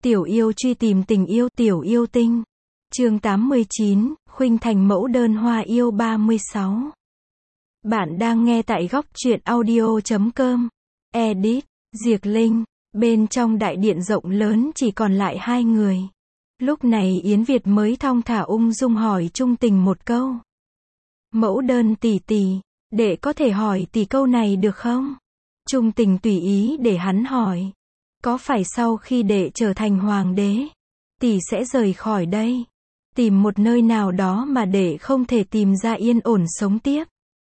Tiểu yêu truy tìm tình yêu, tiểu yêu tinh. Chương 89, Khuynh Thành mẫu đơn hoa yêu 36. Bạn đang nghe tại góc truyện audio.com. Edit, Diệc Linh. Bên trong đại điện rộng lớn chỉ còn lại hai người. Lúc này Yến Việt mới thong thả ung dung hỏi Trung Tình một câu. Mẫu đơn tỷ tỷ, đệ có thể hỏi tỷ câu này được không? Trung Tình tùy ý để hắn hỏi. Có phải sau khi đệ trở thành hoàng đế, tỷ sẽ rời khỏi đây, tìm một nơi nào đó mà đệ không thể tìm ra yên ổn sống tiếp?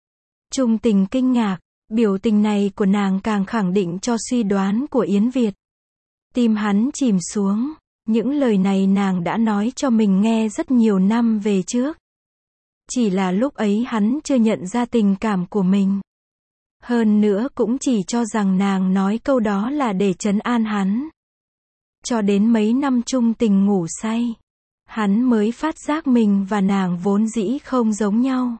Trung Tình kinh ngạc, biểu tình này của nàng càng khẳng định cho suy đoán của Yến Việt. Tim hắn chìm xuống, những lời này nàng đã nói cho mình nghe rất nhiều năm về trước. Chỉ là lúc ấy hắn chưa nhận ra tình cảm của mình. Hơn nữa cũng chỉ cho rằng nàng nói câu đó là để trấn an hắn. Cho đến mấy năm Trung Tình ngủ say, hắn mới phát giác mình và nàng vốn dĩ không giống nhau.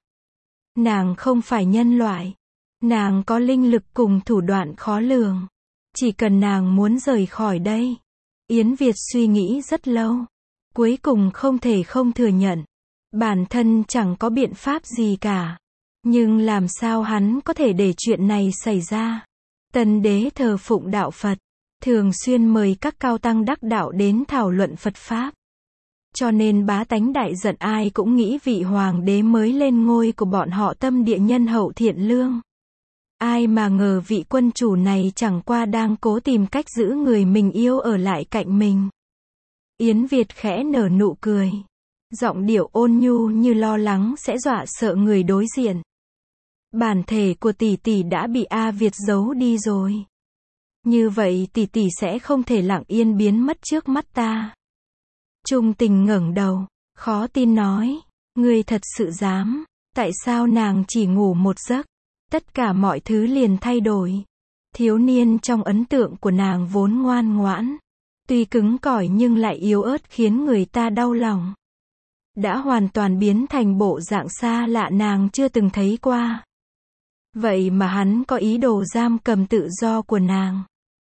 Nàng không phải nhân loại. Nàng có linh lực cùng thủ đoạn khó lường. Chỉ cần nàng muốn rời khỏi đây. Yến Việt suy nghĩ rất lâu. Cuối cùng không thể không thừa nhận. Bản thân chẳng có biện pháp gì cả. Nhưng làm sao hắn có thể để chuyện này xảy ra? Tân đế thờ phụng đạo Phật, thường xuyên mời các cao tăng đắc đạo đến thảo luận Phật Pháp. Cho nên bá tánh đại giận ai cũng nghĩ vị hoàng đế mới lên ngôi của bọn họ tâm địa nhân hậu thiện lương. Ai mà ngờ vị quân chủ này chẳng qua đang cố tìm cách giữ người mình yêu ở lại cạnh mình. Yến Việt khẽ nở nụ cười. Giọng điệu ôn nhu như lo lắng sẽ dọa sợ người đối diện. Bản thể của tỷ tỷ đã bị A Việt giấu đi rồi. Như vậy tỷ tỷ sẽ không thể lặng yên biến mất trước mắt ta. Trung Tình ngẩng đầu, khó tin nói, ngươi thật sự dám? Tại sao nàng chỉ ngủ một giấc, tất cả mọi thứ liền thay đổi? Thiếu niên trong ấn tượng của nàng vốn ngoan ngoãn, tuy cứng cỏi nhưng lại yếu ớt khiến người ta đau lòng. Đã hoàn toàn biến thành bộ dạng xa lạ nàng chưa từng thấy qua. Vậy mà hắn có ý đồ giam cầm tự do của nàng.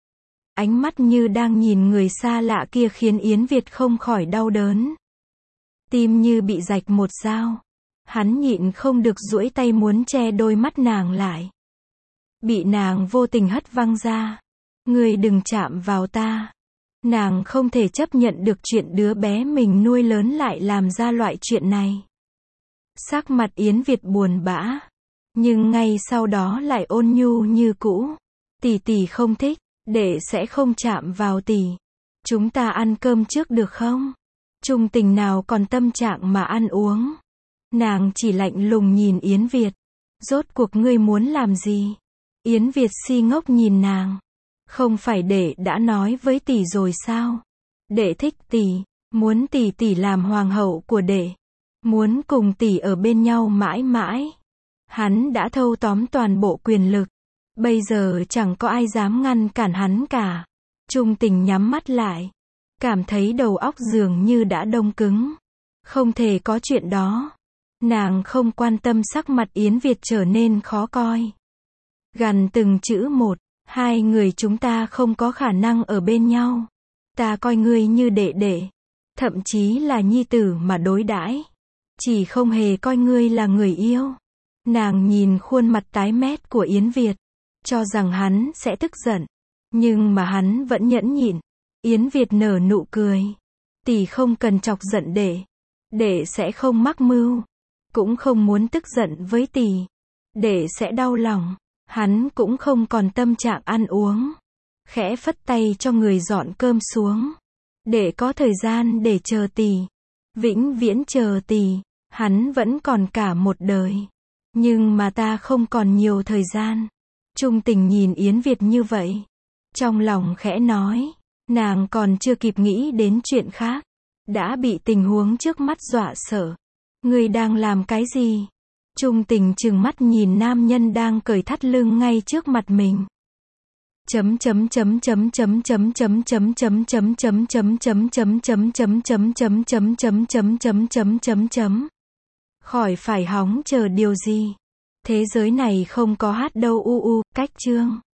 Ánh mắt như đang nhìn người xa lạ kia khiến Yến Việt không khỏi đau đớn. Tim như bị rạch một dao. Hắn nhịn không được duỗi tay muốn che đôi mắt nàng lại. Bị nàng vô tình hất văng ra. Ngươi đừng chạm vào ta. Nàng không thể chấp nhận được chuyện đứa bé mình nuôi lớn lại làm ra loại chuyện này. Sắc mặt Yến Việt buồn bã. Nhưng ngay sau đó lại ôn nhu như cũ. Tỷ tỷ không thích, đệ sẽ không chạm vào tỷ. Chúng ta ăn cơm trước được không? Trung Tình nào còn tâm trạng mà ăn uống. Nàng chỉ lạnh lùng nhìn Yến Việt. Rốt cuộc ngươi muốn làm gì? Yến Việt si ngốc nhìn nàng. Không phải đệ đã nói với tỷ rồi sao? Đệ thích tỷ, muốn tỷ tỷ làm hoàng hậu của đệ. Muốn cùng tỷ ở bên nhau mãi mãi. Hắn đã thâu tóm toàn bộ quyền lực. Bây giờ chẳng có ai dám ngăn cản hắn cả. Trung Tình nhắm mắt lại. Cảm thấy đầu óc dường như đã đông cứng. Không thể có chuyện đó. Nàng không quan tâm sắc mặt Yến Việt trở nên khó coi. Gằn từng chữ một. Hai người chúng ta không có khả năng ở bên nhau. Ta coi ngươi như đệ đệ. Thậm chí là nhi tử mà đối đãi. Chỉ không hề coi ngươi là người yêu. Nàng nhìn khuôn mặt tái mét của Yến Việt. Cho rằng hắn sẽ tức giận. Nhưng mà hắn vẫn nhẫn nhịn. Yến Việt nở nụ cười. Tỷ không cần chọc giận đệ. Đệ sẽ không mắc mưu. Cũng không muốn tức giận với tỷ. Đệ sẽ đau lòng. Hắn cũng không còn tâm trạng ăn uống. Khẽ phất tay cho người dọn cơm xuống. Để có thời gian để chờ tỷ. Vĩnh viễn chờ tỷ. Hắn vẫn còn cả một đời. Nhưng mà ta không còn nhiều thời gian. Trung Tình nhìn Yến Việt như vậy. Trong lòng khẽ nói. Nàng còn chưa kịp nghĩ đến chuyện khác. Đã bị tình huống trước mắt dọa sợ. Ngươi đang làm cái gì? Trung Tình trừng mắt nhìn nam nhân đang cởi thắt lưng ngay trước mặt mình. Khỏi phải hóng chờ điều gì. Thế giới này không có hát đâu cách chương.